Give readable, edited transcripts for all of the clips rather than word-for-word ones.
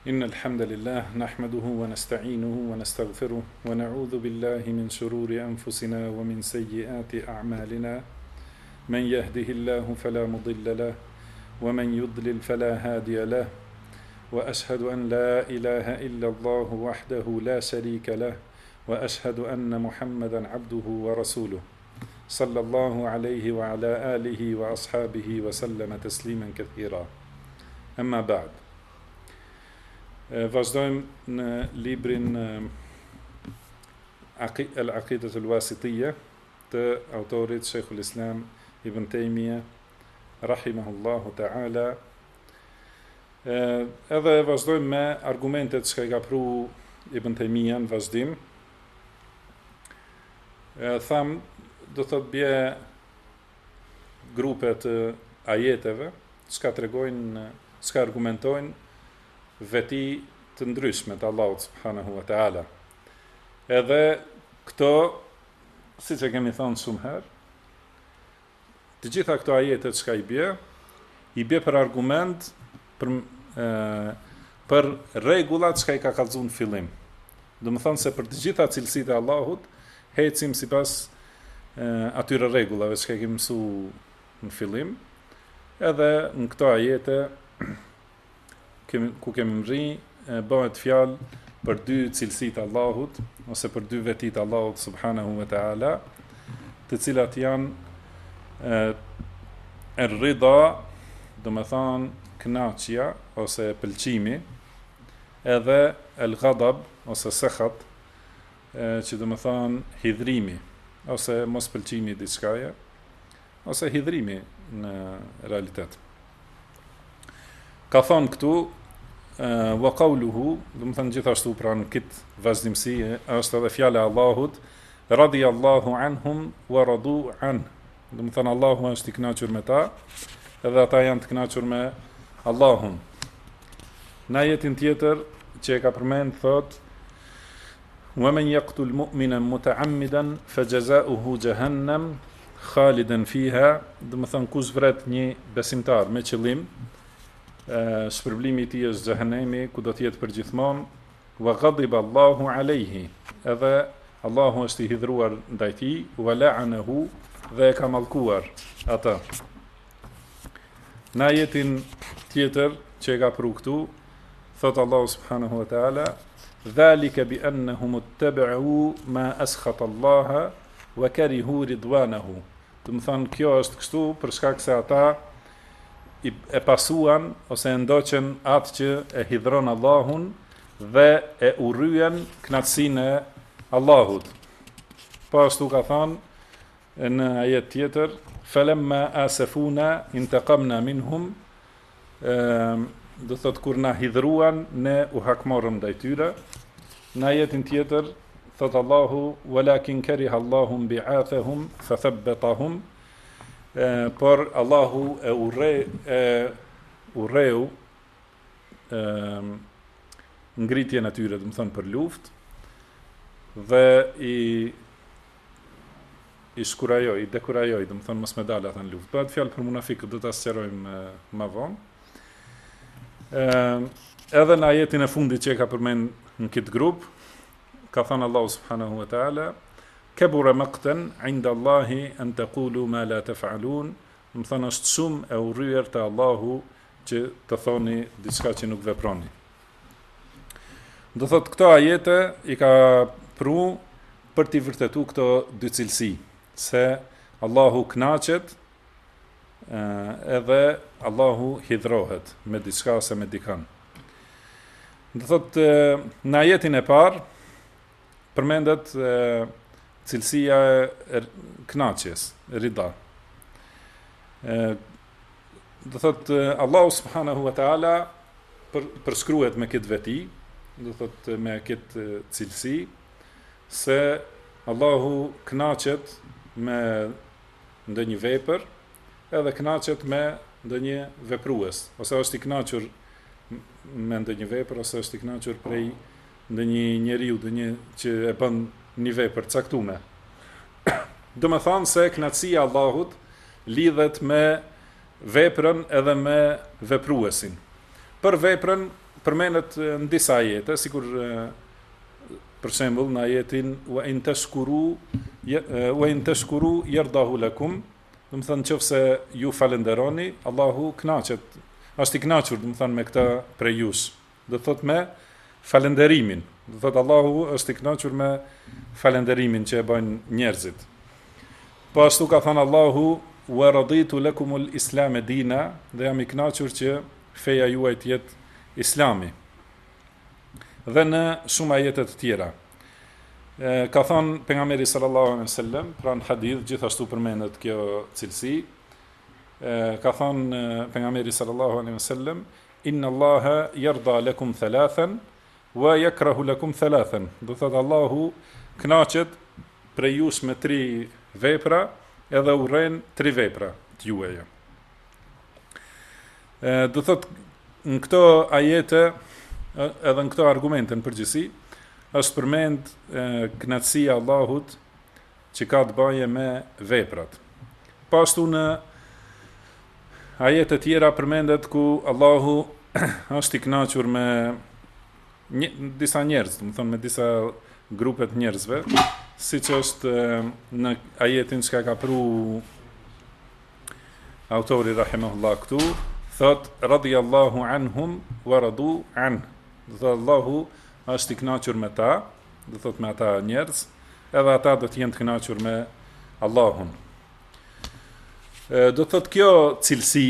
إن الحمد لله نحمده ونستعينه ونستغفره ونعوذ بالله من شرور أنفسنا ومن سيئات أعمالنا من يهده الله فلا مضل له ومن يضلل فلا هادي له وأشهد أن لا إله إلا الله وحده لا شريك له وأشهد أن محمدا عبده ورسوله صلى الله عليه وعلى آله وأصحابه وسلم تسليما كثيرا أما بعد. Vazhdojmë në librin Al-Aqidat al-Wasitiyya të autorit Sheikhul Islam Ibn Taymiyah rahimahullahu ta'ala. Edhe vazhdojmë me argumentet që ka pru Ibn Taymiyah në vazhdim. Tham, do thot bje grupe të ajeteve që tregojnë, që argumentojnë veti të ndryshme të Allahut subhanahu wa ta'ala. Edhe këto, si që kemi thonë shumë herë, të gjitha këto ajetet që i bje për argument, për regullat që i ka kallëzu në fillim. Do më thonë se për të gjitha cilësitë e Allahut, hecim si pas atyre regullave që i kemi mësu në fillim, edhe në këto ajete, ku kemi mri, bëhet fjalë për dy cilësitë Allahut, ose për dy vetit Allahut subhanahu wa ta'ala, të cilat janë er-rida, do me thonë kënaqja, ose pëlqimi, edhe el-ghadab, ose sekhat, që do me thonë hidhrimi, ose mos pëlqimi diçkaje, ose hidhrimi në realitet. Ka thonë këtu, wa qawluhu, do më thënë gjithashtu pra në këtë vazhdimsi, është edhe fjale Allahut, radiyallahu anhum wa radu an. Do më thënë Allahu është i kënaqur me ta, edhe ata janë të kënaqur me Allahun. Në ajetin tjetër që e ka përmend thot, wa man yaqtul mu'mina muta'ammidan fajaza'uhu jahannam khalidan fiha. Do më thënë kush vret një besimtar me qëllim, shpërblimi i tij është xhehenemi, ku do të jetë përgjithmonë, wa ghadiba Allahu alayhi, edhe Allahu është i hidhruar ndaj tij, wa la'anahu, dhe e ka mallkuar atë. Në ajetin tjetër që e ka pru këtu, thot Allahu subhanahu wa ta'ala, dhalika bi annahum ittaba'u ma askhata Allaha wa karihu ridwanahu. Do të thonë kjo është kështu për shkak se ata e pasuan ose e ndoqën atë që e hidhron Allahun dhe e urryen kënaqësinë e Allahut. Po ashtu ka thënë në ajet tjetër, falamma asafuna intaqamna minhum, do thot kur na hidhruan ne u hakmorëm ndaj tyre. Në ajetin tjetër thot Allahu, walakin kariha Allahum bi'athahum fathabbatahum, por Allahu e urreu ngritjen e tyre, do të thonë për luftë, dhe i shkurajoi, i dekurajoi, do të thonë mos me dalë ata në luftë. Bëhet fjalë për munafikët, do ta sqarojmë më vonë. Edhe në ajetin e fundit që e ka përmend në këtë grup, ka thënë Allahu subhanahu wa ta'ala, kabura maqtan 'inda Allahi an taqulu ma la taf'alun. Do të thonë është shumë e urryer te Allahu që të thoni diçka që nuk veproni. Do thotë këto ajete i ka pru për t'i vërtetuar këto dy cilësi, se Allahu kënaqet edhe Allahu hidhrohet me diçka ose me dikën. Do thotë në ajetin e parë përmendet cilësia e kënaqjes, rida. Do thot Allahu subhanahu wa ta'ala përshkruhet me këtë veti, do thot me këtë cilësi, se Allahu kënaqet me ndonjë vepër, edhe kënaqet me ndonjë veprues, ose është i kënaqur me ndonjë vepër, ose është i kënaqur prej ndonjë njeriu, ndonjë që e bën një vepër caktuar. Do më thonë se kënaqësia e Allahut lidhet me veprën edhe me vepruesin. Për veprën përmendet në disa ajete, sikur për shembull në ajetin wa in tashkuru yardahu lakum, do të thënë nëse ju falenderoni, Allahu kënaqet, është i kënaqur, do të thënë me këtë prej jush. Do thotë me falenderimin. Do thotë Allahu është i kënaqur me falenderimin që e bëjnë njerëzit. Po ashtu ka thënë Allahu wa raditu lakumul islam dina, dhe jam i kënaqur që feja juaj të jetë Islami. Dhe në shumë ajete të tjera. Ka thënë pejgamberi sallallahu alaihi wasallam, pra në hadith gjithashtu përmendet kjo cilësi. Ka thënë pejgamberi sallallahu alaihi wasallam, inna Allaha yarda lakum thalathan wa yakrahu lakum thalathan. Do thotë Allahu kënaqet prej jush me 3 vepra, edhe urren 3 vepra të juaja. Do thotë në këto ajete, edhe në këto argumente në përgjithësi, është përmend kënaqësia e Allahut që ka të bëjë me veprat. Po ashtu në ajete tjera përmendet ku Allahu është i kënaqur me disa njerëz, do të thonë me disa grupe të njerëzve, siç është në ajetin që ka pru autori rahimahullah këtu, thot radiyallahu anhum wa radu an. Do thot Allahu është i kënaqur me ta, do thot me ata njerëz, edhe ata do të jenë të kënaqur me Allahun. Do thot kjo cilësi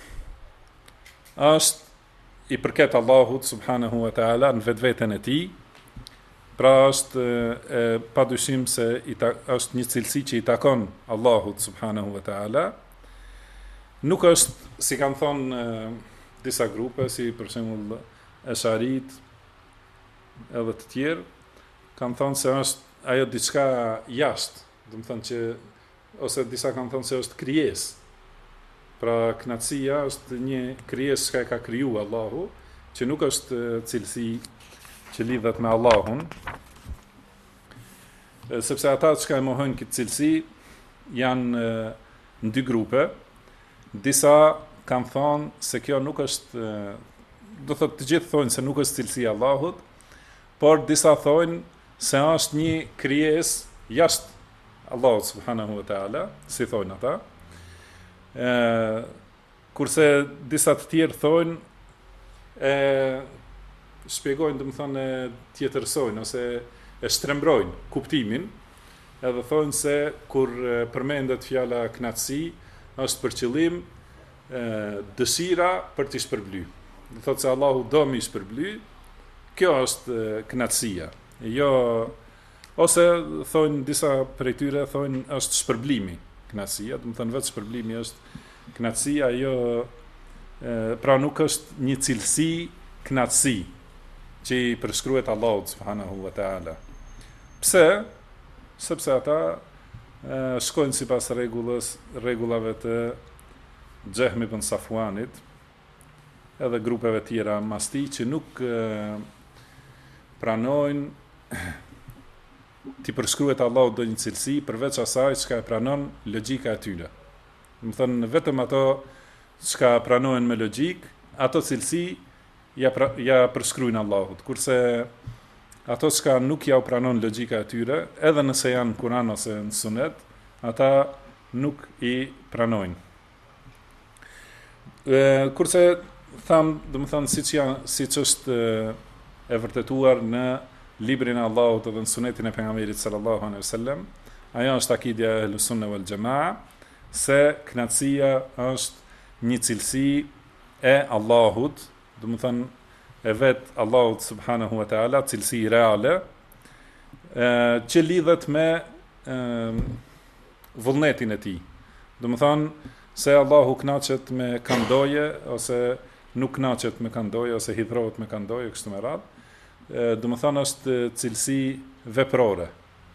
është i përket Allahut subhanahu wa taala në vetveten e tij. Pra është padyshim se është një cilësi që i takon Allahut subhanahu wa taala. Nuk është, si kanë thonë disa grupe, si për shembull Esharit edhe të tjerë, kanë thonë se është ajo diçka jashtë, do të thonë që, ose disa kanë thonë se është krijesë. Pra kënaqësia është një krijesë që ka kriju Allahu, që nuk është cilësi që lidhet me Allahun, sepse ata që e mohojnë këtë cilësi janë në 2 grupe. Disa kanë thonë se kjo nuk është, do thotë të gjithë thonë se nuk është cilësi e Allahut, por disa thonë se është një krijesë jashtë Allahut subhanahu wa taala, si thonë ata. Kurse disa të tjerë thonë shpjegojnë, do të thonë tjetërsojnë ose e shtrembrojnë kuptimin, edhe thonë se kur përmendet fjala kënaqësi, është për qëllim dëshira për të shpërbly. Do thotë se Allahu do mi shpërbly, kjo është kënaqësia. Jo, ose thonë disa prej tyre thonë është shpërblimi kënaqësia, do të thonë vetë shpërblimi është kënaqësia, jo pra nuk është një cilësi kënaqësi që i përshkruhet Allahut subhanahu wa taala. Pse? Sepse ata shkojnë sipas rregullave të Xehmi ibn Safuanit, edhe grupeve tjera mas tij që nuk pranojnë t'i përshkruhet Allahut ndonjë cilësi përveç asaj që e pranon logjika e tyre. Do të thënë vetëm ato që pranojnë me logjik, ato cilësi ja përshkruajnë Allahut, kurse ato që nuk ja u pranon logjika e tyre, edhe nëse janë në Kur'an ose në Sunet, ata nuk i pranojnë. Kurse tham, do të thonë siç është e vërtetuar në librin e Allahut dhe në Sunetin e pejgamberit sallallahu alaihi wasallam, ajo është akidja e Ahlus Sunne wal Jamaa, se kënaqësia është një cilësi e Allahut, do të thonë e vetë Allahut subhanahu wa taala, cilësi reale, që lidhet me vullnetin e tij. Do të thonë se Allahu kënaqet me kandoje, ose nuk kënaqet me kandoje, ose hidhrohet me kandoje, kështu me radhë. Do të thonë është cilësi veprore.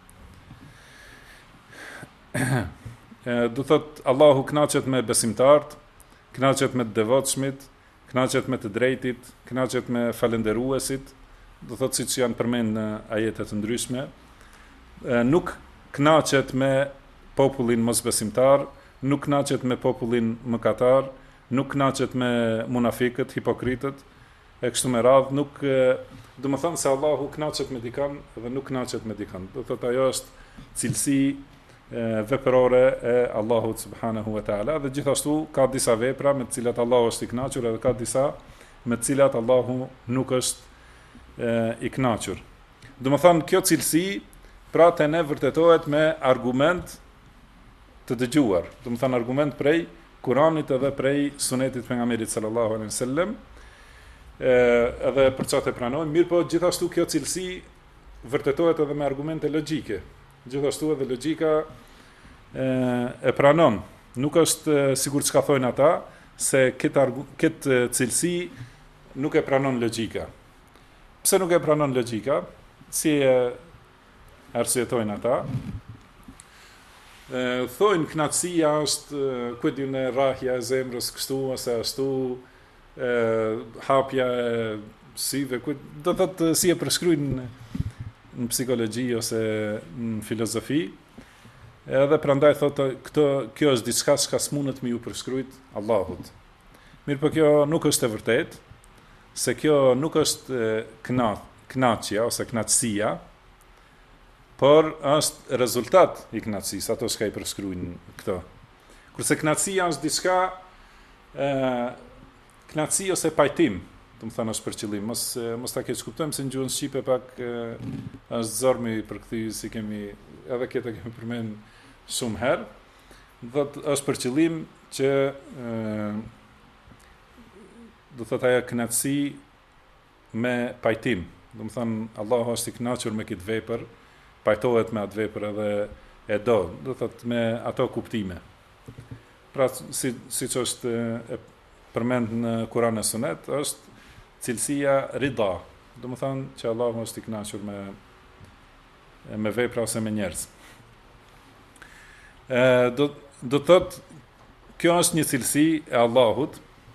Do thotë Allahu kënaqet me besimtarët, kënaqet me të devotshmit, kënaqet me të drejtit, kënaqet me falendëruesit, do thotë siç janë përmend në ajete të ndryshme. Nuk kënaqet me popullin mosbesimtar, nuk kënaqet me popullin mëkatar, nuk kënaqet me munafikët, hipokritët, e kështu me radhë, nuk do të thonë se Allahu kënaqet me dikën dhe nuk kënaqet me dikën. Do thotë ajo është cilësi veprore e Allahut subhanahu wa taala, dhe gjithashtu ka disa vepra me të cilat Allahu është i kënaqur edhe ka disa me të cilat Allahu nuk është i kënaqur. Do të thonë kjo cilësi pra të ne vërtetohet me argument të dëgjuar. Do të thonë argument prej Kuranit edhe prej Sunetit pejgamberit sallallahu alaihi wasallam, edhe për çfarë e pranojmë, mirë po gjithashtu kjo cilësi vërtetohet edhe me argumente logjike. Gjithashtu edhe logjika e pranon. Nuk është sigur çka thonë ata se këtë cilësi nuk e pranon logjika. Pse nuk e pranon logjika? Si e arsyetojnë ata? Thojnë knatësia është këtë në rahja e zemrës kështu ose ashtu, hapja e syve, do thotë si e përshkruajnë në psikologji ose në filozofi, edhe prandaj thotë kjo është diçka që s'mundet me ju përshkruajt Allahut. Mirë po kjo nuk është e vërtet, se kjo nuk është knaqja ose knatësia, por është rezultat i knatësisë, ato që i përshkruajnë këto. Kurse knatësia është diçka, knatësi ose pajtim, do të thonë është për qëllim. Mos ta keq kuptojmë se në gjuhën shqipe pak është zormi përkthy, si kemi edhe këtë kemi përmend shumë herë. Do të është për qëllim që do thotë ajo knatësi me pajtim. Do të thonë Allahu është i kënaqur me këtë vepër, pajtohet me atë vepër edhe e do thotë me ato kuptime. Pra siç është përmend në Kur'an e Sunet, është cilësia rida. Do të thonë që Allahu është i kënaqur me vepra ose me njerëz. Do thotë kjo është një cilësi e Allahut,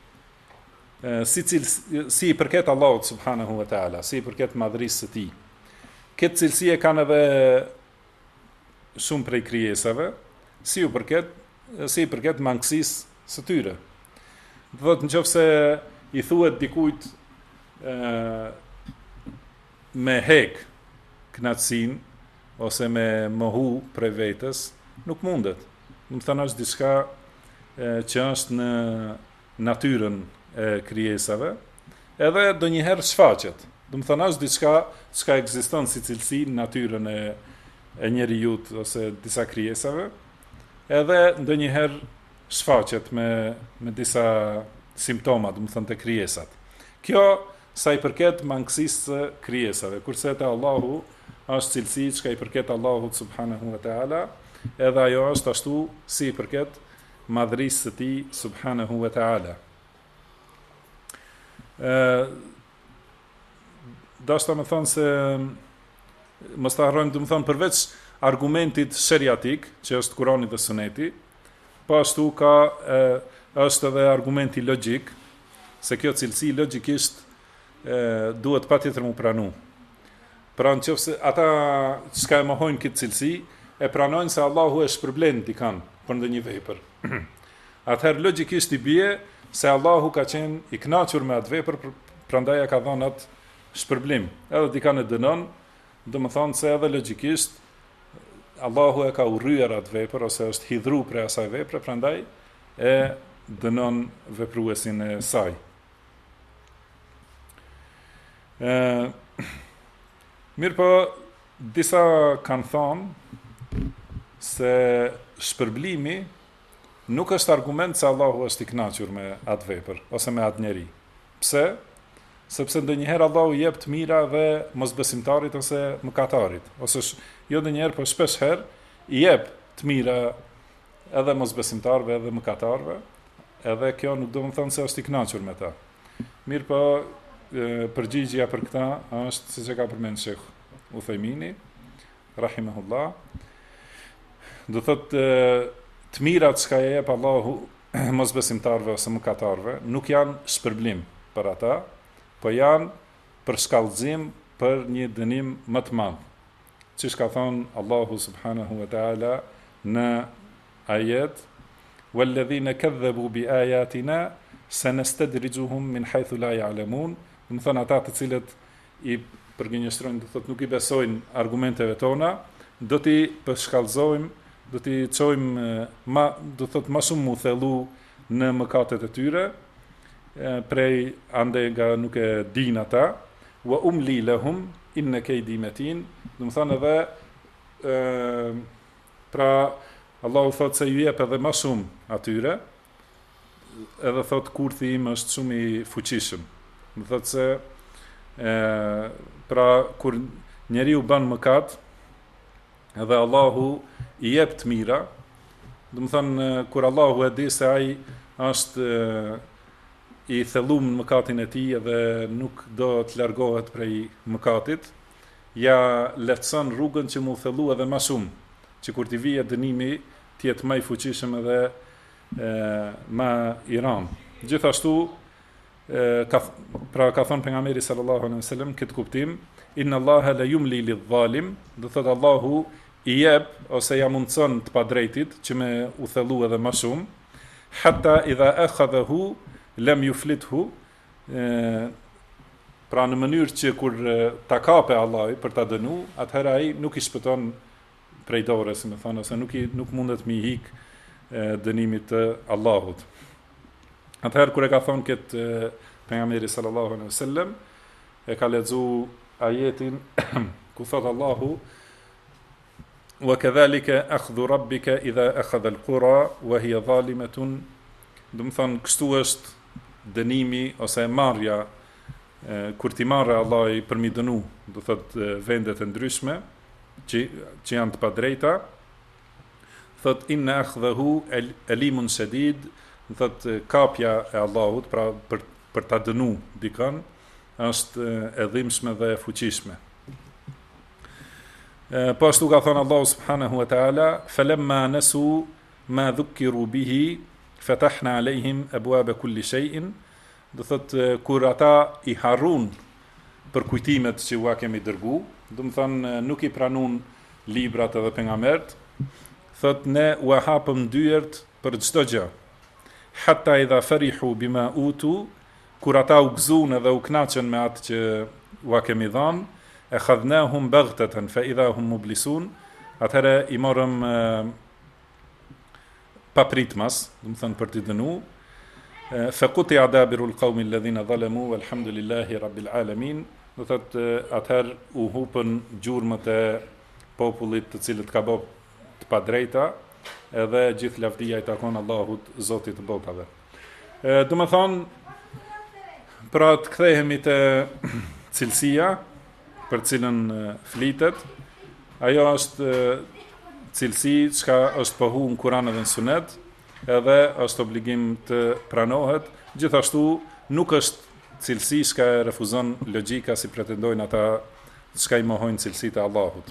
si i përket Allahut subhanahu wa taala, si i përket madhërisë së tij. Këtë cilësi e kanë edhe shumë prej krijesave, si i përket mangësisë së tyre. Do thotë nëse i thuhet dikujt me hek kënaqësinë ose me mohu prej vetes, nuk mundet. Do të thonë është diçka që është në natyrën e krijesave, edhe donjëherë shfaqet. Do të thonë është diçka që ekziston si cilësi në natyrën e njerëzit ose disa krijesave, edhe ndonjëherë shfaqet me disa simptoma, do të thonë te krijesat. Kjo sa i përket mangësisë së krijesave, kurse te Allahu është cilësi që i përket Allahut subhanahu wa taala, edhe ajo është ashtu si i përket madhërisë së tij subhanahu wa taala. Dashta me thonë se mos ta harrojmë, do të thonë përveç argumentit sheriatik, që është Kurani dhe Suneti, po ashtu është edhe argumenti logjik, se kjo cilësi logjikisht duhet patjetër mu pranu. Pra nëse ata që e mohojnë këtë cilësi, e pranojnë se Allahu e shpërblen dikën për ndonjë vepër. Atëherë logjikisht i bie se Allahu ka qenë i kënaqur me atë vepër, prandaj ja ka dhënë atë shpërblim. Edhe dikën e dënon, do të thonë se edhe logjikisht Allahu e ka urryer atë vepër ose është hidhur prej asaj vepre, prandaj e dënon vepruesin e saj. Mirë po, disa kanë thonë se shpërblimi nuk është argument se Allahu është i kënaqur me atë vepër ose me atë njeri. Pse? Sepse ndonjëherë Allahu jep të mira dhe mosbesimtarit ose mëkatarit, ose jo ndonjëherë, por shpesh herë i jep të mira edhe mosbesimtarëve edhe mëkatarëve, edhe kjo nuk do të thonë se është i kënaqur me ta. Mirë po, përgjigjja për këta është siç e ka përmendur Sheikh Uthaymini rahimahullah, do thotë të mirat që e jep Allahu mosbesimtarëve ose mëkatarëve nuk janë shpërblim për ata, po janë për shkallëzim për një dënim më të madh. Siç ka thonë Allahu subhanahu wa taala në ajet: "Walladhina kadhabu biayatina sanastadrijuhum min haythu la ya'lamun do të thonë ata të cilët i përgjinjëstrojnë, do thotë nuk i besojnë argumenteve tona, do t'i përshkallëzojmë, do t'i çojmë do thotë më shumë mu thellu në mëkatet e tyre, prej ande nga nuk e din ata, wa umli lahum inna kaydi matin, do të thonë edhe pra Allahu thotë se ju jep edhe më shumë atyre, edhe thotë kurthi im është shumë i fuqishëm. Do thotë se pra kur njeriu bën mëkat, edhe Allahu i jep të mira, do të thonë kur Allahu e di se ai është i thellum në mëkatin e tij edhe nuk do të largohet prej mëkatit, ja lehtëson rrugën që mu thellu edhe më shumë, që kur t'i vijë dënimi të jetë më i fuqishëm edhe më i rëndë. Gjithashtu ka thënë pejgamberi sallallahu alaihi wasallam këtë kuptim, inna Allaha la yumli lidh-dhalim, do thotë Allahu i jep ose ja mundson të padrejtit që me u thellu edhe më shumë, hatta idha akhadhahu lam yuflithu, pra në mënyrë që kur ta kape Allahu për ta dënu, atëherë ai nuk i shpëton prej dorës, më thonë, ose nuk mundet mi hik dënimit të Allahut. Atëherë kur e ka thonë këtë pejgamberi sallallahu alaihi wasallam, e ka lexu ajetin ku thot Allahu wa kadhalika akhdhu rabbika idha akhadha al-qura wa hiya zalimatun, do të thonë kështu është dënimi ose marrja kur ti marrë Allahi për mi dënu, do thot vendet e ndryshme që janë të padrejta, thot inna akhdhahu alimun shadid, do thot kapja e Allahut pra për ta dënu dikën është e dhimbshme dhe e fuqishme. Po ashtu ka thënë Allahu subhanahu wa taala, falamma nasu ma dhukiru bihi fatahna alejhim abwaaba kulli shay'in, do thot kur ata i harrun për kujtimet që ua kemi dërgu, do të thonë nuk i pranun librat edhe pejgambert, thot ne ua hapëm dyert për çdo gjë. Hatta idha farihu bima utu, kur ata u gëzun edhe u kënaqën me atë që ua kemi dhënë, e khadhnahum baghtatan fa idha hum mublisun, atëherë i morëm pa pritmas, do të thonë për t'i dënu, fa quti'a dabirul qaumi alladhina zalamu walhamdulillahi rabbil alamin, do thotë atëherë u hupën gjurmët e popullit të cilët ka bërë të padrejta, edhe gjithë lavdia i takon Allahut, Zotit të botave. Do të thonë, pra të kthehemi te cilësia për cilën flitet, ajo është cilësi që është pohu në Kur'an dhe në Sunet, edhe është obligim të pranohet, gjithashtu nuk është cilësi që refuzon logjika si pretendojnë ata që i mohojnë cilësitë e Allahut.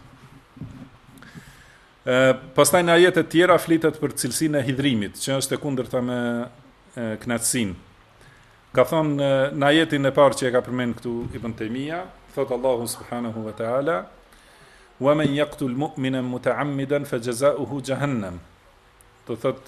Pastaj në ajetet tjera flitet për cilësinë e hidhrimit, që është e kundërta me kënaqësinë. Ka thonë në ajetin e parë që e ka përmend këtu Ibn Taymija, thot Allahu subhanahu wa ta'ala, wa man yaqtul mu'mina muta'ammidan fajaza'uhu jahannam. Do thot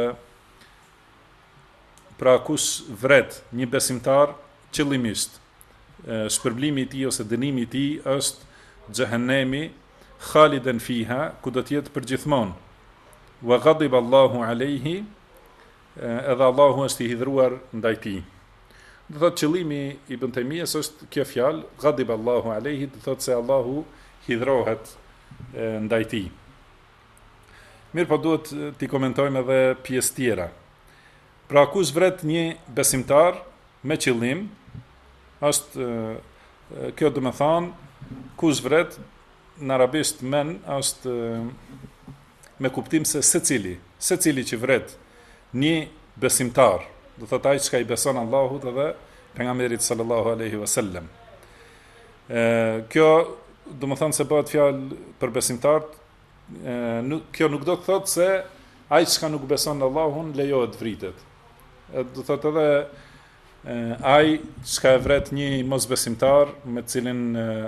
pra kush vret një besimtar qëllimisht, shpërblimi i tij ose dënimi i tij është xhehenemi, khalidan fiha, ku do të jetë përgjithmonë. Wa ghadiba Allahu alayhi, edhe Allahu është i hidhruar ndaj tij. Do thot qëllimi i Ibn Taymijës është kjo fjalë, ghadiba Allahu alayhi, do thot se Allahu hidhrohet ndaj tij. Mirë, po duhet t'i komentojmë edhe pjesë tjera. Pra kush vret një besimtar me qëllim, është kjo do të thonë kush vret në arabisht men është me kuptim se secili që vret një besimtar, do thot ai që i beson Allahut edhe pejgamberit sallallahu alaihi wasallam. Kjo do të thonë se bëhet fjalë për besimtarët, kjo nuk do të thotë se ai që nuk beson në Allahun lejohet vritet. Do thotë edhe ai që e vret një mosbesimtar me cilin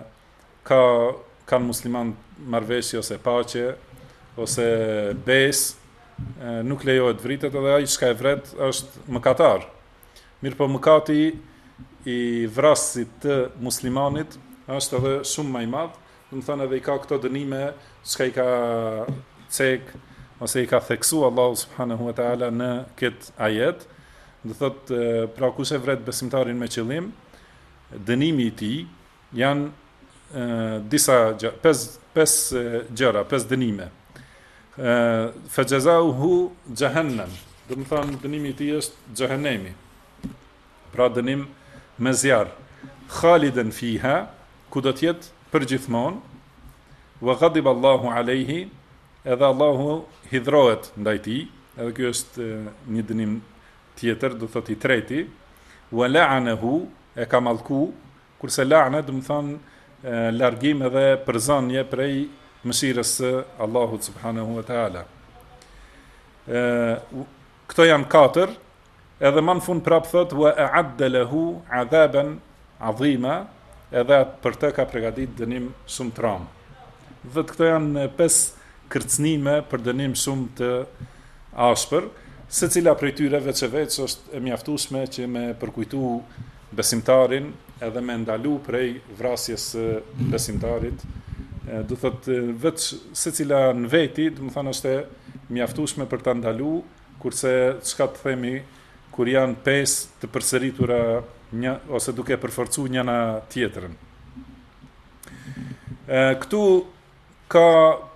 kanë musliman marrëveshje ose paqe ose besë, nuk lejohet vritet, edhe ai që e vret është mëkatar. Mirë po mëkati i vrasit të muslimanit është edhe shumë më i madh, do të thonë edhe i ka këto dënime çka i ka cek ose i ka theksu Allahu subhanahu wa taala në këtë ajet. Do thotë pra kush e vret besimtarin me qëllim, dënimi i tij janë disa pesë gjëra, pesë dënime. Fajazauhu jahannam, do të thonë dënimi i tij është xhehenemi. Pra dënim me zjarr. Khalidan fiha, ku do të jetë përgjithmonë. Wa ghadiba Allahu alayhi, edhe Allahu hidhrohet ndaj tij, edhe ky është një dënim tjetër, do thotë i treti. Wa la'anahu, e ka mallku, kurse la'na do të thonë largim edhe përzonje prej mëshirës së Allahut subhanahu wa taala. Këto janë katër, edhe më në fund prap thot wa a'adda lahu 'adhaban 'azima, edhe për të ka përgatit dënim shumë të rënd. Dhe këto janë pesë kërcënime për dënim shumë të ashpër, secila prej tyre veç e veç është e mjaftueshme që me përkujtu besimtarin edhe me ndalu prej vrasjes së besimtarit. Do thotë veç secila në veti, do të thonë është e mjaftueshme për ta ndalu, kurse çka të themi kur janë pesë të përsëritura një ose duke përforcuar njëna tjetrën. Këtu ka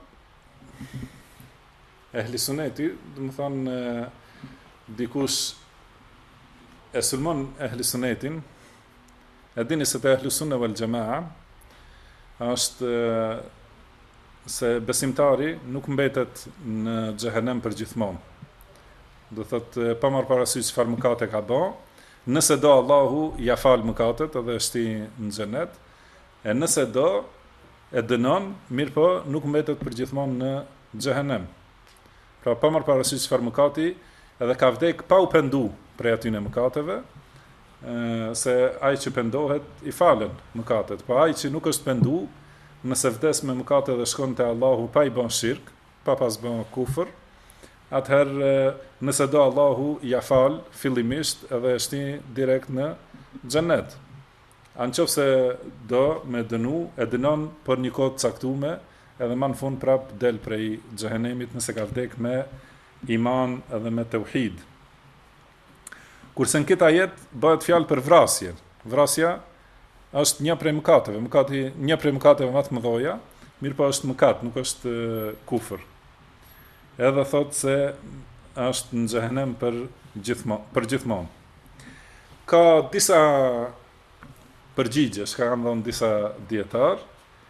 ehli suneti, do të thonë dikush e sulmon ehli sunetin, e dini se te ehli sunne wal jamaa është se besimtari nuk mbetet në xhehenem për gjithmonë. Do thotë pa marrë parasysh çfarë mëkate ka bë, nëse do Allahu ja fal mëkatet edhe shti në xhenet, e nëse do e dënon, mirë po nuk mbetet për gjithmonë në xhehenem. Pra pa marrë parasysh çfarë mëkati, edhe ka vdek pa u pendu prej atyne mëkateve, se ai që pendohet i falen mëkatet, po ai që nuk është pendu, nëse vdes me mëkate dhe shkon te Allahu pa i bën shirk, pa pas bën kufër, atëherë nëse do Allahu ja fal fillimisht edhe e shti direkt në xhenet. Anëse do me dënu, e dënon për një kohë të caktuar, edhe më në fund prap del prej xhehenemit nëse ka vdek me iman edhe me tauhid. Kurse në këtë ajet bëhet fjalë për vrasje. Vrasja është një prej mëkateve, një prej mëkateve më të mëdha, mirë po është mëkat, nuk është kufër. Edhe thotë se është në xhehenem për gjithmonë. Ka disa përgjigje, që kanë dhënë disa dietar.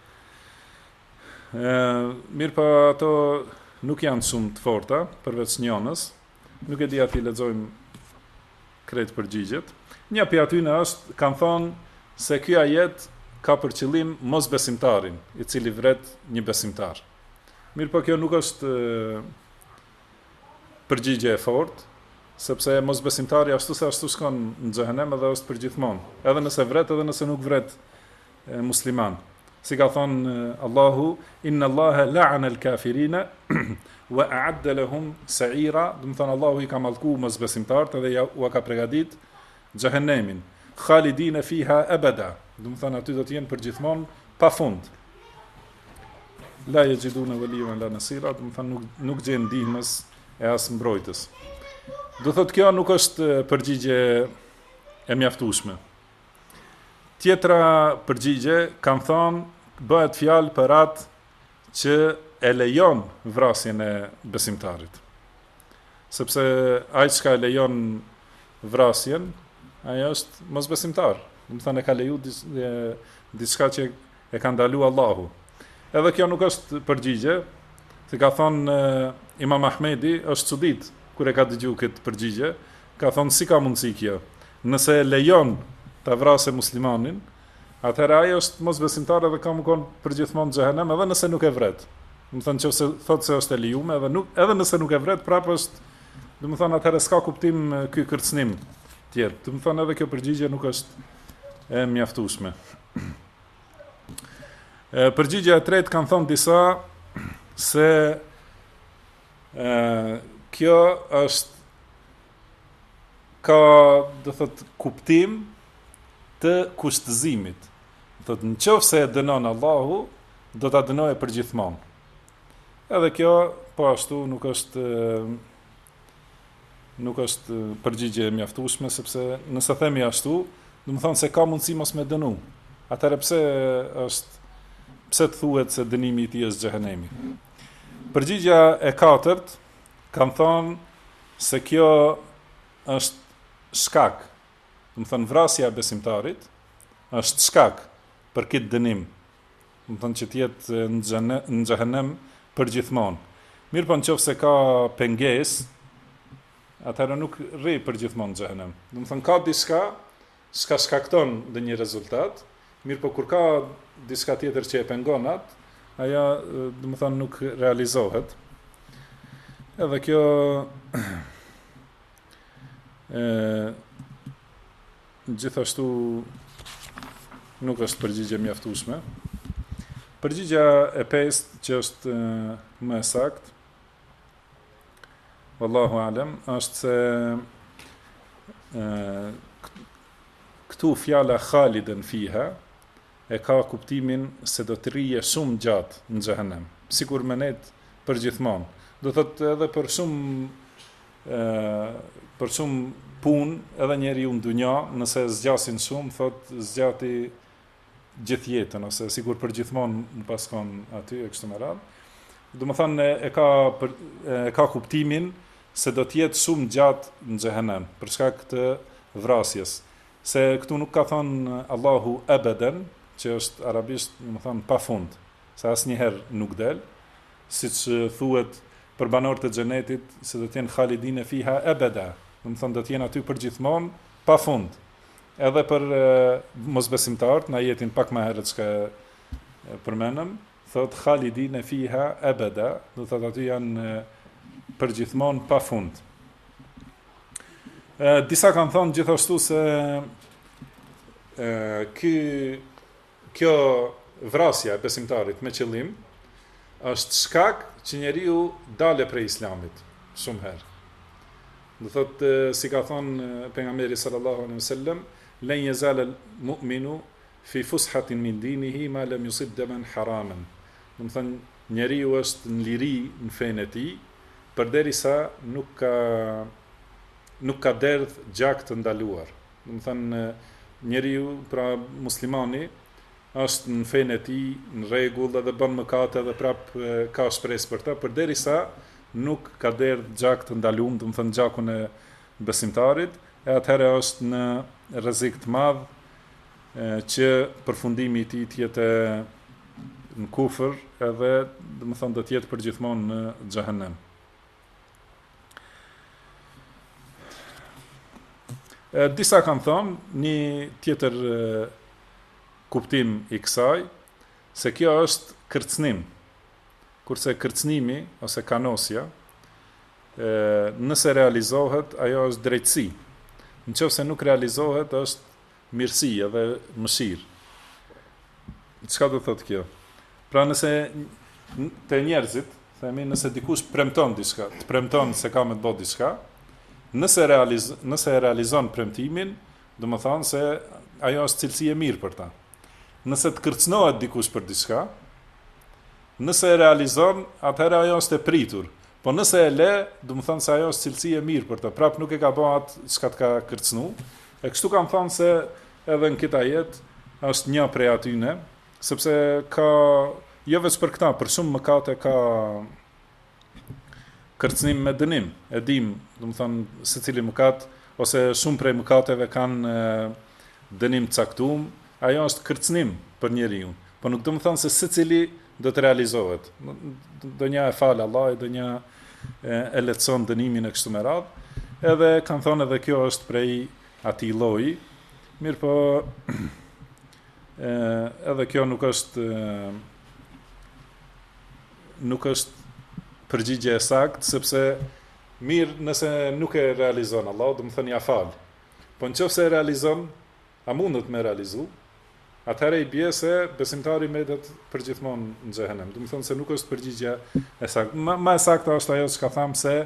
Mirë po ato nuk janë shumë të forta, përveç njënës. Nuk e di ati lexojmë krejt përgjigjet. Një prej atyre është, kanë thonë se ky ajet ka për qëllim mosbesimtarin, i cili vret një besimtar. Mirë po kjo nuk është përgjigje e fortë, sepse mosbesimtari ashtu se ashtu shkon në xhehenem edhe është për gjithmonë, edhe nëse vret edhe nëse nuk vret musliman. Si ka thonë Allahu, inna Allaha la'ana al-kafirina wa a'adda lahum sa'ira, do të thonë Allahu i ka mallku mosbesimtarët edhe u ka përgatit xhehenemin. Khalidina fiha abada, do të thonë aty do të jenë për gjithmonë pa fund. La yajiduna waliyan la nasira, do të thonë nuk gjejnë ndihmës e as mbrojtës. Do thotë kjo nuk është përgjigje e mjaftueshme. Tjetra përgjigje kanë thonë bëhet fjalë për atë që e lejon vrasjen e besimtarit. Sepse ai që e lejon vrasjen, ai është mosbesimtar. Do të thonë e ka leju diçka që e ka ndalu Allahu. Edhe kjo nuk është përgjigje, si ka thonë Imam Ahmedi, është çudit kur e ka dëgjuar këtë përgjigje, ka thonë si ka mundësi kjo. Nëse lejon ta vrasë muslimanin, atëherë ai është mosbesimtar edhe ka mëkon për gjithmonë xhehenem, edhe nëse nuk e vret. Do të thonë nëse thotë se është e lejuar, edhe nëse nuk e vret, prapë është, do të thonë atëherë s'ka kuptim ky kërcënim tjetër. Do të thonë edhe kjo përgjigje nuk është e mjaftueshme. Përgjigja e tretë kanë thonë disa se kjo është ka, do thotë, kuptim të kushtëzimit. Thot, në qoftë se e dënon Allahu, do ta dënojë për gjithmonë. Edhe kjo, po ashtu, nuk është përgjigje e mjaftueshme, sepse nëse themi ashtu, do të thonë se ka mundësi mos me dënu. Atëherë pse të thuhet se dënimi i tij është xhehenemi? Përgjigja e katërt kanë thonë se kjo është shkak. Do të thonë vrasja e besimtarit është shkak për këtë dënim. Do të thonë që të jetë në xhehenem për gjithmonë. Mirë, po nëse ka pengesë, atëherë nuk rri për gjithmonë në xhehenem. Do të thonë ka diçka që shkakton ndonjë rezultat, mirë, po kur ka diçka tjetër që e pengon atë, ajo do të thonë nuk realizohet. Edhe kjo gjithashtu nuk është përgjigje mjaftueshme. Përgjigja e pestë që është më e saktë, wallahu alem, është se këtu fjala khaliden fiha e ka kuptimin se do të rrije shumë gjatë në xhehenem, sikur me net për gjithmonë. Do thotë edhe për shumë punë, edhe njeriu në dunja, nëse zgjasin shumë, thotë zgjati gjithë jetën, ose sigur për gjithmonë në paskon aty e kështu me radhë. Do të thonë e ka kuptimin se do të jetë shumë gjatë në xhehenem për shkak të vrasjes. Se këtu nuk ka thonë Allahu ebeden, që është arabisht, do të thonë pafund, se asnjëherë nuk del, siç thuhet për banorët e xhenetit se do të jenë khalidine fiha ebeda, do të thonë do të jenë aty për gjithmonë pafund. Edhe për mosbesimtarët, në ajetin pak më herët që përmenëm, thot khalidine fiha ebeda, do të thotë aty janë për gjithmonë pa fund. Disa kanë thonë gjithashtu se kjo vrasja e besimtarit me qëllim është shkak që njeriu dale prej islamit shumë herë. Do thotë, si ka thonë pejgamberi sallallahu alaihi wasallam, len yazal al-mu'minu fi fushatin min dinihi ma lam yusib daman haraman. Do të thonë, njeriu është në liri në fenë e tij, përderisa nuk ka derdh gjak të ndaluar. Do të thonë, njeriu, pra muslimani, është në fenë e tij në rregull dhe bën mëkate dhe prap ka shpresë për ta, përderisa nuk ka derdh gjak të ndaluar, do të thonë gjakun e besimtarit, e atëherë është në rrezik të madh që përfundimi i tij të jetë në kufër, edhe do të thonë do të jetë përgjithmonë në xhehenem. Disa kanë thonë një tjetër kuptim i kësaj, se kjo është kërcënim, kurse kërcënimi ose kanosja, nëse realizohet, ajo është drejtësi. Nëse nuk realizohet, është mirësi edhe mëshirë. Çka do thotë kjo? Pra nëse te njerëzit, themi, nëse dikush premton diçka, të premton se ka me të bëjë diçka, nëse realizon premtimin, do të thonë se ajo është cilësi e mirë për ta. Nëse të kërcënohet dikush për diçka, nëse e realizon, atëherë ajo është e pritur. Po nëse e le, do të thonë se ajo është cilësi e mirë për ta. Prap nuk e ka bën atë çka të ka kërcënu. E kështu kam thënë se edhe në këtë ajet është një prej atyne, sepse ka jo vetëm për këta, për shumë mëkate ka kërcënim me dënim. E dim, do të thonë secili mëkat ose shumë prej mëkateve kanë dënim të caktuar, ajo është kërcënim për njeriu. Po nuk do të thonë se secili do të realizohet. Do një e falë Allah, do një e lehtëson dënimin e kështu me radhë. Edhe kanë thonë edhe kjo është prej atij lloji. Mirë, po edhe kjo nuk është përgjigje e saktë, sepse mirë nëse nuk e realizon Allah, do të thonë ja fal. Po nëse e realizon, a mundet me realizu? Atëherë i bie se besimtari mbetet përgjithmonë në xhehenem. Do të thonë se nuk është përgjigje e saktë. Më e saktë është ajo që ka thënë se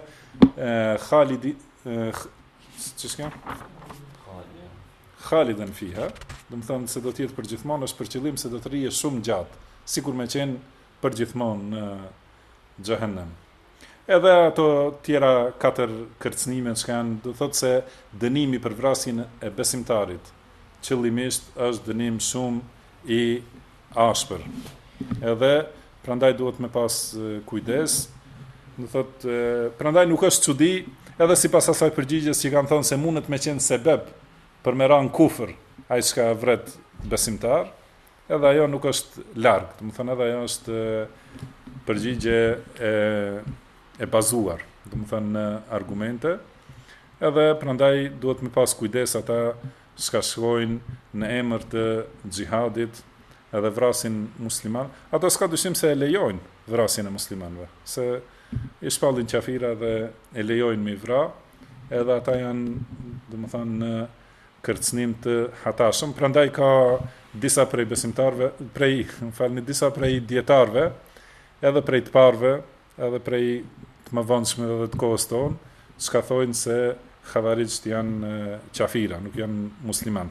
khaliden fiha, do të thonë se do të jetë përgjithmonë, është për qëllim se do të rrihet shumë gjatë, sikur me qenë përgjithmonë në xhehenem. Edhe ato tjera 4 kërcënime që kanë, do thotë se dënimi për vrasjen e besimtarit qëllimisht është dënim shumë i ashpër. Edhe prandaj duhet me pas kujdes. Do thotë prandaj nuk është çudi, edhe sipas asaj përgjigjes që kanë thonë se mundet me qenë sebeb për me ranë kufër ai që ka vret besimtar, edhe ajo nuk është larg. Do të thonë edhe ajo është përgjigje e bazuar, do të thonë në argumente. Edhe prandaj duhet me pas kujdes ata që shkojnë në emër të xhihadit edhe vrasin musliman. Ata s'ka dyshim se e lejojnë vrasjen e muslimanëve, se i shpallin qafira dhe e lejojnë me vra, edhe ata janë, do të thonë, në kërcënim të hatashëm. Prandaj ka disa prej besimtarve, disa prej dietarëve, edhe prej të parëve, edhe prej të mëvonshme edhe të kohës tonë, që thojnë se Khawarijt janë qafira, nuk janë musliman.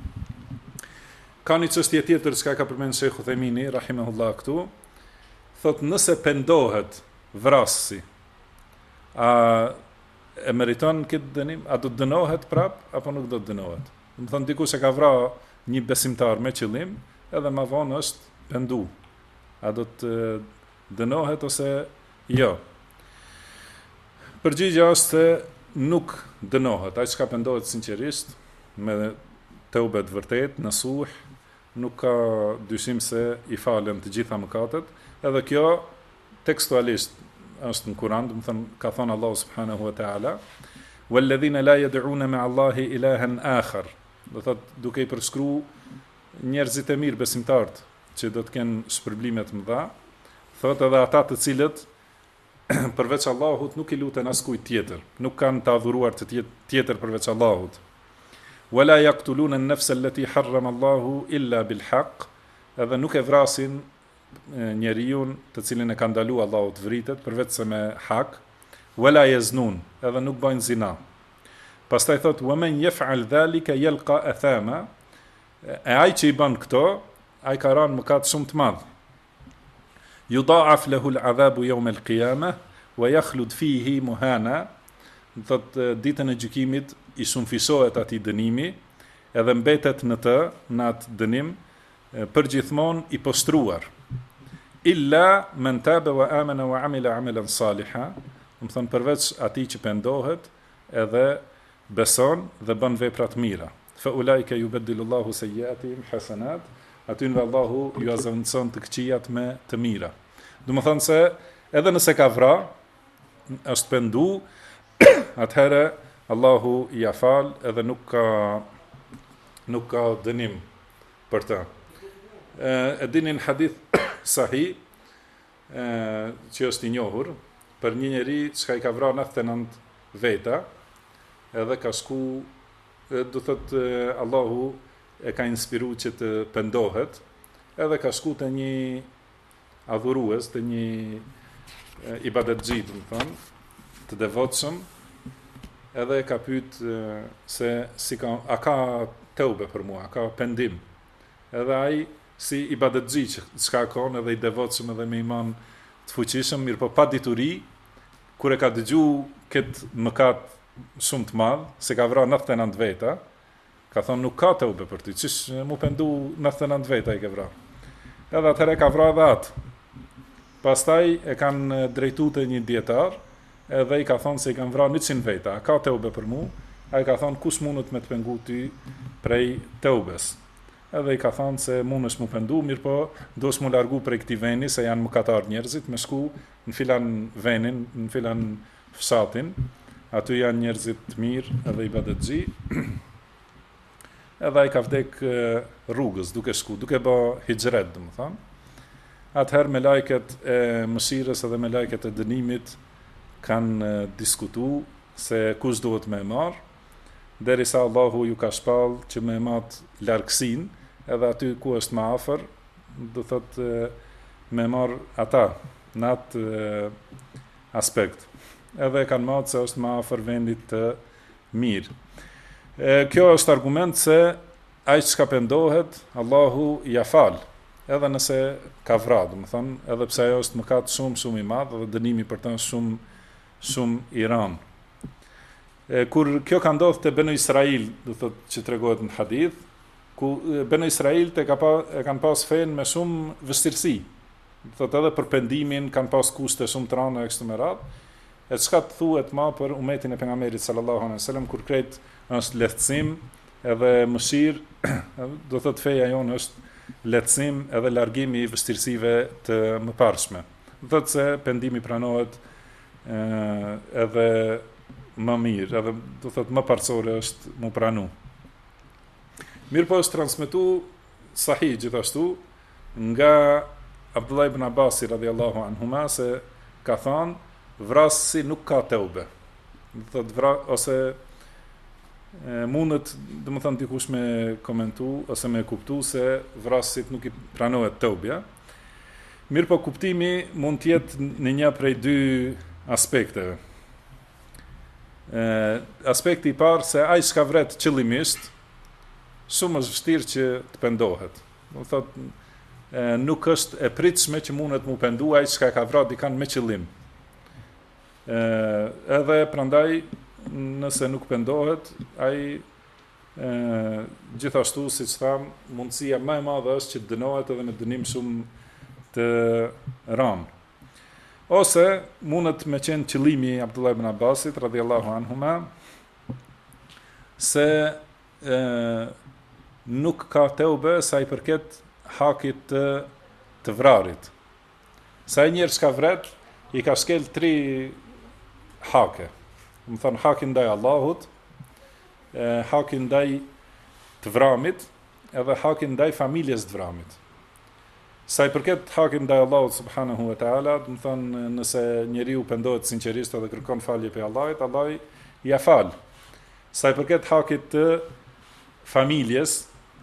Ka një çështje tjetër që ka përmendur Sheikh Uthemini, rahimahullah këtu, thotë nëse pendohet vrasësi, a e meriton këtë dënim, a do të dënohet prap, apo nuk do të dënohet? Do të thonë dikush e ka vrarë një besimtar me qëllim, edhe më vonë është pendu. A do të dënohet ose jo? Përgjigja është se nuk dënohet. Ai që ka pendohet sinqerisht, me teubet vërtet, nasuh, nuk ka dyshim se i falen të gjitha mëkatet, edhe kjo tekstualisht është në Kur'an, do të thënë ka thënë Allahu subhanahu wa ta'ala, "Walladhina la yad'una ma'a Allahi ilahan akhar." Do thotë duke i përshkruar njerëzit e mirë besimtarët që do të kenë shpërblime të mëdha, thotë edhe ata të cilët përveç Allahut nuk i luten askujt tjetër, nuk kanë të adhuruar të tjetër përveç Allahut. "Wala yaqtuluna an-nafsa allati harrama Allahu illa bil haqq", edhe nuk e vrasin njeriun të cilin e ka ndaluar Allahu të vritet përveç se me hak. "Wala yaznun", edhe nuk bëjnë zina. Pastaj thot "wa man yaf'al dhalika yalqa athama", e ai që i bën këto, ai ka rënë mëkat shumë të madh. "Yudha'af lahu al-'adhabu yawm al-qiyamah wa yakhlud fihi muhana", thot ditën e gjykimit i shumëfisohet atij dënimi, edhe mbetet në atë dënim përgjithmonë i postruar. "Illa man taba wa amana wa amila amalan saliha", do të thonë përveç atij që pendohet edhe beson dhe bën vepra të mira. "Fa ulaika yubaddilu Allahu sayyi'atihim hasanat", atyre Allahu ju azëvendëson të këqijat me të mira. Do të thonë se edhe nëse ka vrar, është pendu, atëherë Allahu i afal edhe nuk ka dënim për të. E dinin hadith sahih, që është i njohur, për një njeri që i ka vrarë 99 veta, edhe ka shku, do thëtë Allahu e ka inspiru që të pendohet, edhe ka shku të një adhurues, të një ibadetxhi, do të thonë, të devotshëm, edhe ka pyet se a ka teube për mua, a ka pendim. Edhe ai si ibadetxhi që ka kon edhe i devotshëm edhe me iman të fuqishëm, mirë po pa dituri, kur e ka dëgju këtë mëkat shumë të madh, se ka vrarë 99 veta, ka thonë nuk ka teube për ty, çish mu pendu 99 veta i ke vrarë. Edhe atëherë ka vrarë edhe atë. Pastaj e kanë drejtuar te një dietar, edhe i ka thonë se i kanë vrarë 100 veta, a ka teube për mu? Ai ka thonë kush mundet me të pengu ty prej teubes? Edhe i ka thonë se mundesh mu pendu, mirë po duhesh mu largu prej këtij veni se janë mëkatar njerëzit, me shku në filan venin, në filan fshatin, aty janë njerëzit të mirë edhe ibadetxhi. Edhe ai ka vdek rrugës, duke shku, duke bë hijret, domethënë. Atëherë me lajket e mëshirës edhe me lajket e dënimit kanë diskutu se kush duhet me marr, derisa Allahu ju ka shpall që me mat largësin, edhe aty ku është më afër, do thotë me marr ata në atë aspekt. Edhe kanë marrë se është më afër vendit të mirë. Kjo është argument se ai çka pendohet, Allahu ja fal, edhe nëse ka vrarë, do të thonë, edhe pse ajo është mëkat shumë i madh dhe dënimi për ta shumë i rënd. Kur kjo ka ndodhur te Benu Israil, do thotë që tregohet në hadith, ku Benu Israil e kanë pas fen me shumë vështirësi. Do thotë edhe për pendimin kanë pas kushte shumë të rënda kështu me radhë. E çka të thuhet më për umetin e pejgamberit sallallahu alaihi wasallam kur krejt është lehtësim edhe mëshirë, do thotë feja jonë është lehtësim edhe largimi i vështirësive të mëparshme. Do thotë se pendimi pranohet edhe më mirë, edhe do thotë më parcore është më pranu. Mirë po është transmetu sahih gjithashtu nga Abdullah ibn Abbasi radhiyallahu anhuma se ka thënë vrasësi nuk ka teube. Do thotë ose mundet, do të thonë dikush me komentu ose me kuptu se vrasësit nuk i pranohet teubja. Mirë po kuptimi mund të jetë në një prej dy aspekteve. Aspekti i parë se ai që ka vret qëllimisht shumë është vështirë që të pendohet. Do thotë nuk është e pritshme që mundet mu pendu ai që ka vrarë dikan me qëllim. Edhe prandaj nëse nuk pendohet, ai gjithashtu siç tham, mundësia më e madhe është që të dënohet edhe me dënim shumë të rënd. Ose mundet me qenë qëllimi Abdullah ibn Abbasit radhiyallahu anhuma se nuk ka teube sa i përket hakit të vrarit. Sa i njerë që ka vret, i ka shkel 3 hake. Më thonë hakin ndaj Allahut, hakin ndaj të vramit, edhe hakin ndaj familjes të vramit. Sa i përket hakin ndaj Allahut subhanahu wa taala, do të thonë nëse njeriu pendohet sinqerisht dhe kërkon falje pe Allahut, Allahu ja fal. Sa i përket hakit të familjes,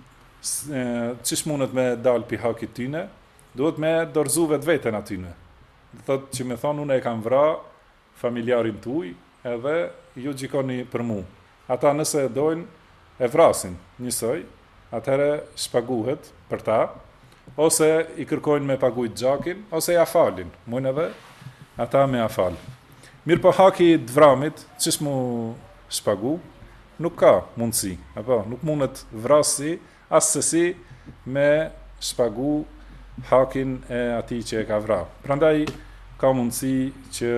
çish mundet me dal pi hakit tyne, duhet me dorëzu vetveten atyne. Do thotë që më thon unë e kam vra familjarin tuaj, edhe ju gjikoni për mua. Ata nëse e dojnë e vrasin njësoj, atëherë shpaguhet për ta. Ose i kërkojnë me pagujt gjakin, ose ja falin, mujnë edhe ata me ja fal. Mirë po haki të vramit, çish mu shpagu, nuk ka mundësi, apo nuk mundet vrasi asesi me shpagu hakin e atij që e ka vra. Prandaj ka mundësi që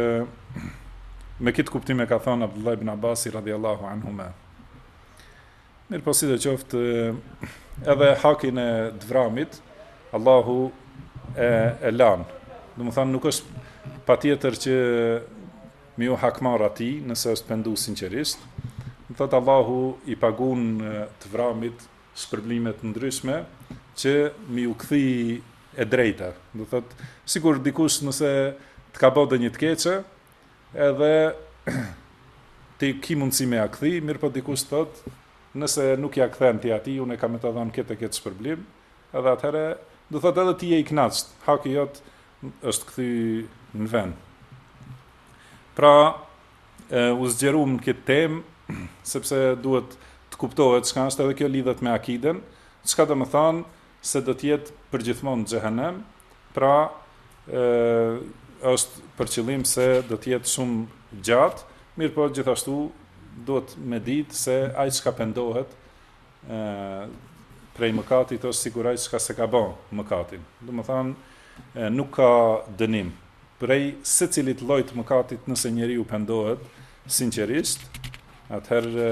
me këtë kuptim e ka thënë Abdullah ibn Abbasi radhiyallahu anhuma. Mirë po sidoqoftë edhe hakin e të vramit Allahu e lan. Do të thonë nuk është patjetër që mi u hakmar atij nëse është pendu sinqerisht. Do thotë Allahu i pagun të vramit shpërblime të ndryshme që mi u kthi e drejta. Do thotë sigur dikush nëse të ka bëu një të keqe, edhe ti ki mundësi me ja kthi, mirë po dikush thotë nëse nuk ja kthen ti atij, unë kam të dhënë këtë shpërblim, edhe atëherë do thotë edhe ti je i kënaqur, haki jot është kthy në vend. Pra, u zgjeruam këtë temë sepse duhet të kuptohet çka është edhe kjo lidhet me akiden, çka do të thonë se do të jetë përgjithmonë në xhehenem, pra është për qëllim se do të jetë shumë gjatë, mirë po gjithashtu duhet me ditë se ai çka pendohet prej mëkatit është sigurisht çka se ka bën mëkatin. Do të thonë nuk ka dënim prej secilit lloj të mëkatit nëse njeriu pendohet sinqerisht, atëherë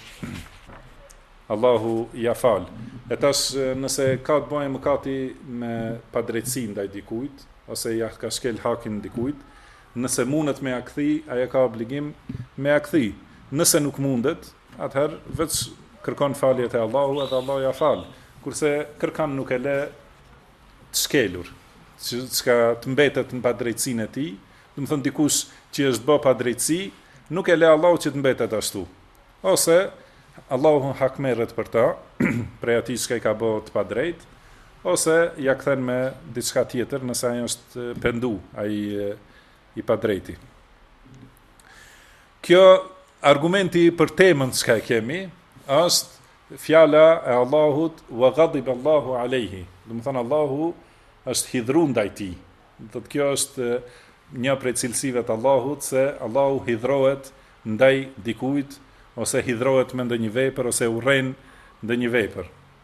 Allahu ja fal. E tash nëse ka të bëjë mëkati me padrejtësi ndaj dikujt ose ja ka shkel hakin dikujt, nëse mundet me ja kthi, ai ka obligim me ja kthi. Nëse nuk mundet, atëherë veç kërkon faljet e Allahu edhe Allahu ja fal. Kurse kërkan nuk e le të shkelur, çka të mbetet në padrejtësinë e tij, do të thonë dikush që është bë padrejtësi, nuk e le Allahu që të mbetet ashtu. Ose Allahu hakmerret për ta, prej atij që i ka bë të padrejt, ose ja kthen me diçka tjetër nëse ai është pendu, ai i padrejti. Kjo argumenti për temën që e kemi është fjala e Allahut wa ghadiba Allahu alayhi. Do të thonë Allahu është hidhur ndaj tij. Do të kjo është një prej cilësive të Allahut, se Allahu hidhrohet ndaj dikujt, ose hidhrohet me ndonjë vepër, ose urren ndonjë vepër.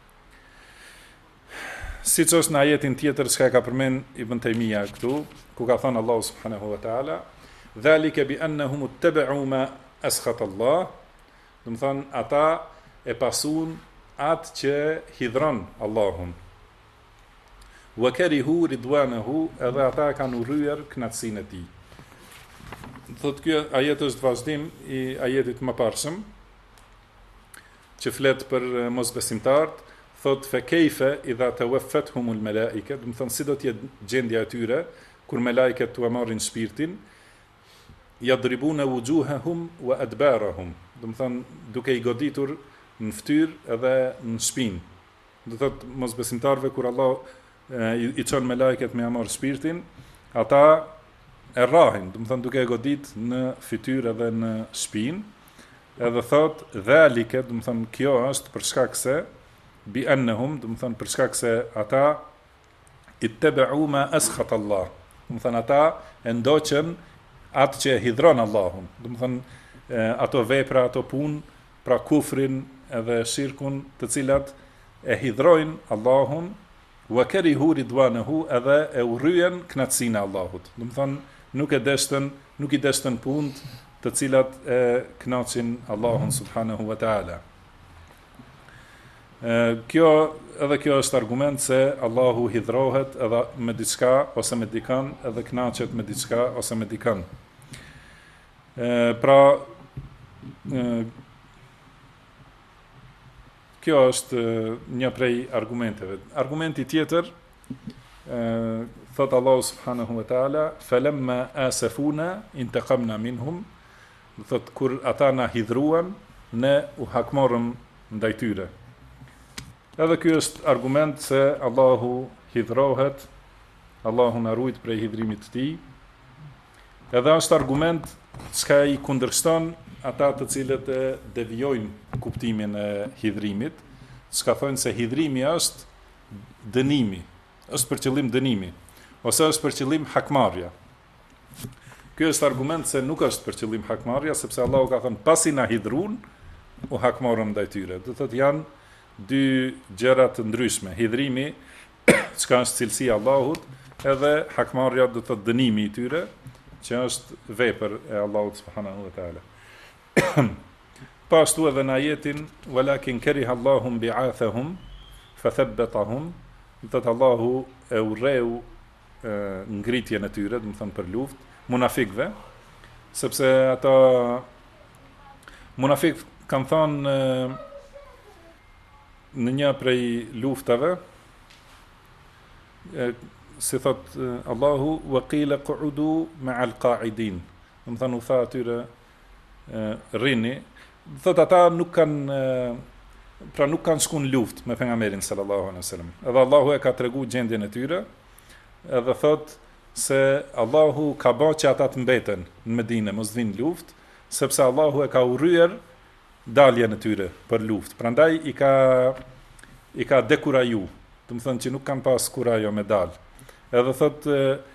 Siç është në ajetin tjetër që ka përmend Ibn Taymija këtu, ku ka thënë Allahu subhanahu wa taala, "Dhalika bi annahum ittaba'u ma askhata Allah." Do të thonë ata e pasun atë që hidhron Allahun. Wa karihu ridwanahu, edhe ata kanë urryer kënaqësinë e tij. Thotë kjo ajet është vazhdim i ajetit më parshëm, që flet për mosbesimtarët. Thotë fe kejfe idha tawaffatuhumul malaika, do të thonë si do të jetë gjendja e tyre kur melajket t'u marrin shpirtin, yadribuna wujuhahum wa adbarahum, do të thonë duke i goditur në fytyrë edhe në shpinë. Do thotë mosbesimtarëve kur Allah i çon melajket me marr shpirtin, ata e rrahin, do të thonë duke e godit në fytyrë edhe në shpinë. Edhe thotë dhalike, do të thonë kjo është për shkak se bi annahum, do të thonë për shkak se ata ittaba'u ma askhata Allah. Do të thonë ata e ndoqën atë që hidhron Allahun. Do të thonë ato vepra, ato punë, pra kufrin edhe shirkun, të cilat e hidhrojnë Allahun, wa karihu ridwanahu, edhe e urryen kënaqësinë e Allahut. Do të thonë nuk i deshtën punët të cilat e kënaqin Allahun subhanahu wa taala. Kjo është argument se Allahu hidhrohet edhe me diçka ose me dikën, edhe kënaqet me diçka ose me dikën. Kjo është një prej argumenteve. Argumenti tjetër, thot Allahu subhanahu wa taala, falamma asafuna intaqamna minhum, thot kur ata na hidhruan, ne u hakmorëm ndaj tyre. Edhe ky është argument se Allahu hidhrohet, Allahu na ruajt prej hidhrimit të tij. Edhe është argument çka i kundërshton ata të cilët e devijojnë kuptimin e hidhrimit, çka thonë se hidhrimi është dënimi, është për qëllim dënimi, ose është për qëllim hakmarrja. Ky është argument se nuk është për qëllim hakmarrja, sepse Allahu ka thënë pasi na hidhrun, u hakmorëm ndaj tyre. Do thotë janë dy gjëra të ndryshme. Hidhrimi, çka është cilësia e Allahut, edhe hakmarrja do thotë dënimi i tyre, që është vepër e Allahut subhanahu wa taala. Pashtu edhe në ajetin walakin kariha Allahum bi'athahum fathabbatahum, do thotë Allahu e urreu ngritjen e tyre, do të thonë për luftë, munafikëve, sepse ata munafikët kanë thënë në një prej luftave, si thot Allahu, wa qila qu'udu ma'al qa'idin, do të thonë u tha atyre rrini, thot ata nuk kanë shku në luftë me pejgamberin sallallahu alaihi wasallam. Edhe Allahu e ka treguar gjendjen e tyre, edhe thot se Allahu ka bërë që ata të mbeten në Medinë, mos vinë luftë, sepse Allahu e ka urryer daljen e tyre për luftë. Prandaj i ka dekuraju, do të thonë që nuk kanë pas kurajo me dal. Edhe thot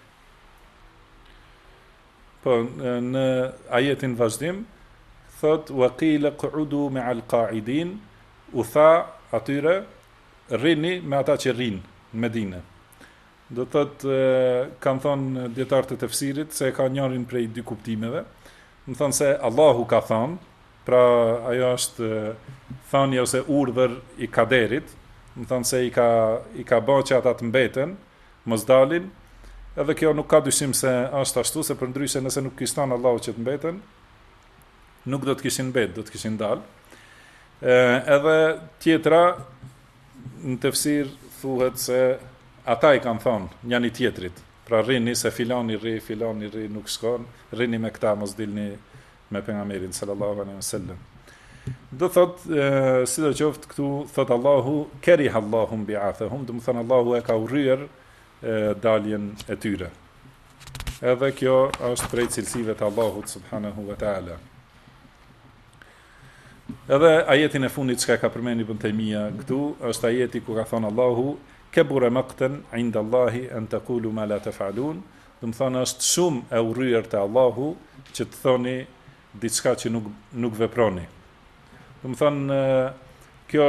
në ajetin vazhdim, thot wa qila qu'udu ma'al qa'idin, u tha atyre rrini me ata që rrinë në Medinë. Do thotë kanë thonë dietarët e tefsirit se ka njërin prej dy kuptimeve. Do thonë se Allahu ka thënë, pra ajo është thënie ose urdhër i kaderit, do thonë se i ka bërë që ata të mbeten, mos dalin. Edhe kjo nuk ka dyshim se është ashtu, se përndryshe nëse nuk kishte thënë Allahu që të mbeten, nuk do të kishin mbet, do të kishin dalë. Edhe tjetra në tefsir thuhet se ata i kanë thonë njëri tjetrit, pra rrini se filani rri nuk shkon, rrini me këta, mos dilni me pejgamberin sallallahu alaihi wasallam. Do thot sidoqoftë këtu thot Allahu kariha Allahum bi'athahum, do të thonë Allahu e ka urryer daljen e tyre. Edhe kjo është prej cilësive të Allahut subhanahu wa taala. Edhe ajetin e fundit çka ka përmendur Ibn Taymija këtu është ajeti ku ka thënë Allahu kabura maqtan inda Allahi an taqulu ma la taf'alun, do të thonë është shumë e urryer te Allahu që të thoni diçka që nuk veproni. Do të thonë kjo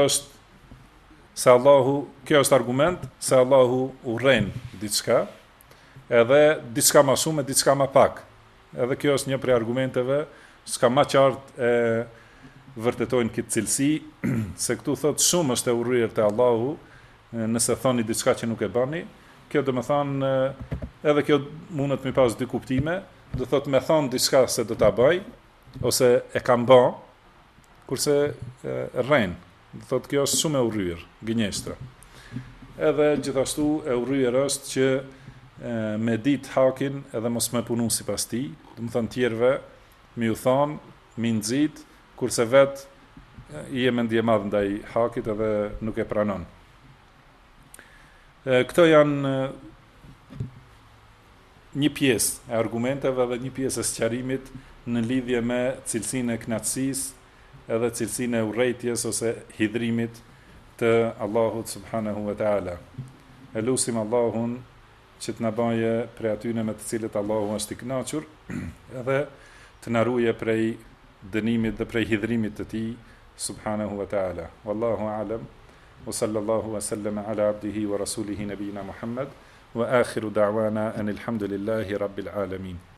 është argument se Allahu urren diçka, edhe diçka më shumë e diçka më pak. Edhe kjo është një prej argumenteve s'ka më qartë e vërtetojnë këtë cilësi, se këtu thot shumë është e urryer te Allahu nëse thoni diçka që nuk e bani. Kjo do të thonë edhe kjo mundet me pas dy kuptime, do thot me thon diçka se do ta bëj ose e kam bë, kurse rren. Do thot kjo është shumë e urryer, gënjeshtra. Edhe gjithashtu e urryer është që me ditë hakin edhe mos me punu sipas tij, do të thonë tjerëve me u thon, me nxit, kurse vet i e mendje madh ndaj hakit edhe nuk e pranon. Këto janë një pjesë e argumenteve dhe një pjesë e sqarimit në lidhje me cilësinë e kënaqësisë edhe cilësinë e urrëties ose hidhrimit të Allahut subhanahu wa taala. Elusim Allahun që të na baje prej atyre me të cilët Allahu është i kënaqur edhe të na ruaje prej dënimit dhe prej hidhrimit të tij subhanahu wa taala. Wallahu a'lam. Wa sallallahu wa sallama ala abdihi wa rasulihi nabina Muhammad wa akhiru da'wana anil hamdulillahi rabbil alamin.